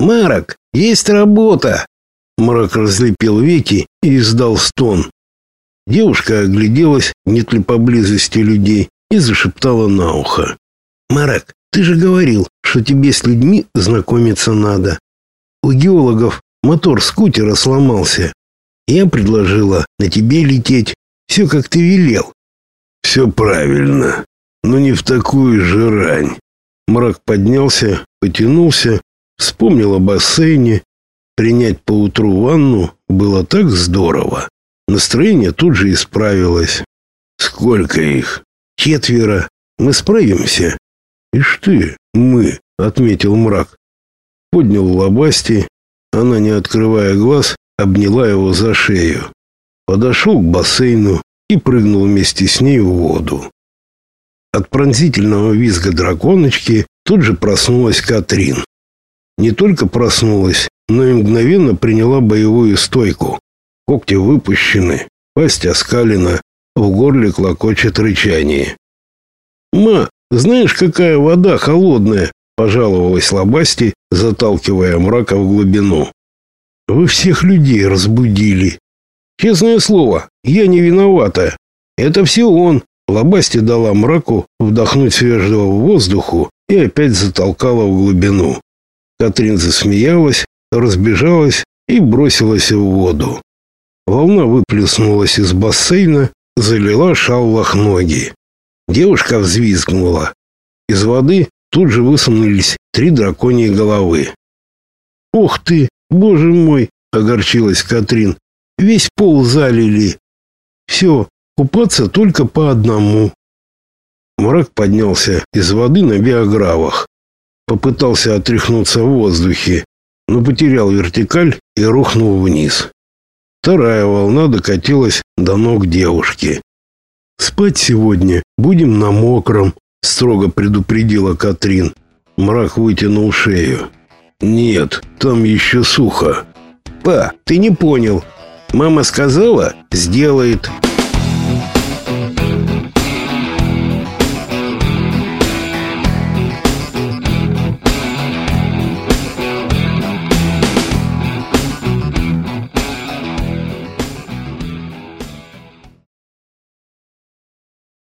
«Марок, есть работа!» Мрак разлепил веки и издал стон. Девушка огляделась, нет ли поблизости людей, и зашептала на ухо: «Марок, ты же говорил, что тебе с людьми знакомиться надо. У геологов мотор скутера сломался. Я предложила на тебе лететь. Все, как ты велел». «Все правильно, но не в такую же рань». Мрак поднялся, потянулся, вспомнил о бассейне. Принять поутру ванну было так здорово. Настроение тут же исправилось. «Сколько их?» «4. Мы справимся». «Ишь ты, мы», — отметил Мрак. Поднял лобасти. Она, не открывая глаз, обняла его за шею. Подошел к бассейну и прыгнул вместе с ней в воду. От пронзительного визга драконочки тут же проснулась Катрин. Не только проснулась, но и мгновенно приняла боевую стойку. Когти выпущены, пасть оскалена, в горле клокочет рычание. «Ма, знаешь, какая вода холодная?» — пожаловалась Лобасти, заталкивая Мрака в глубину. «Вы всех людей разбудили. Честное слово, я не виновата. Это все он». Лобасти дала Мраку вдохнуть свежего воздуху и опять затолкала в глубину. Катрин засмеялась, разбежалась и бросилась в воду. Волна выплеснулась из бассейна, залила Шаллах ноги. Девушка взвизгнула. Из воды тут же высунулись 3 драконьи головы. «Ох ты, боже мой!» — огорчилась Катрин. «Весь пол залили. Все, купаться только по одному». Мрак поднялся из воды на биогравах. Попытался отряхнуться в воздухе, но потерял вертикаль и рухнул вниз. Вторая волна докатилась до ног девушки. «Спать сегодня будем на мокром», — строго предупредила Катрин. Мрак вытянул шею. «Нет, там еще сухо». «Па, ты не понял. Мама сказала, сделает».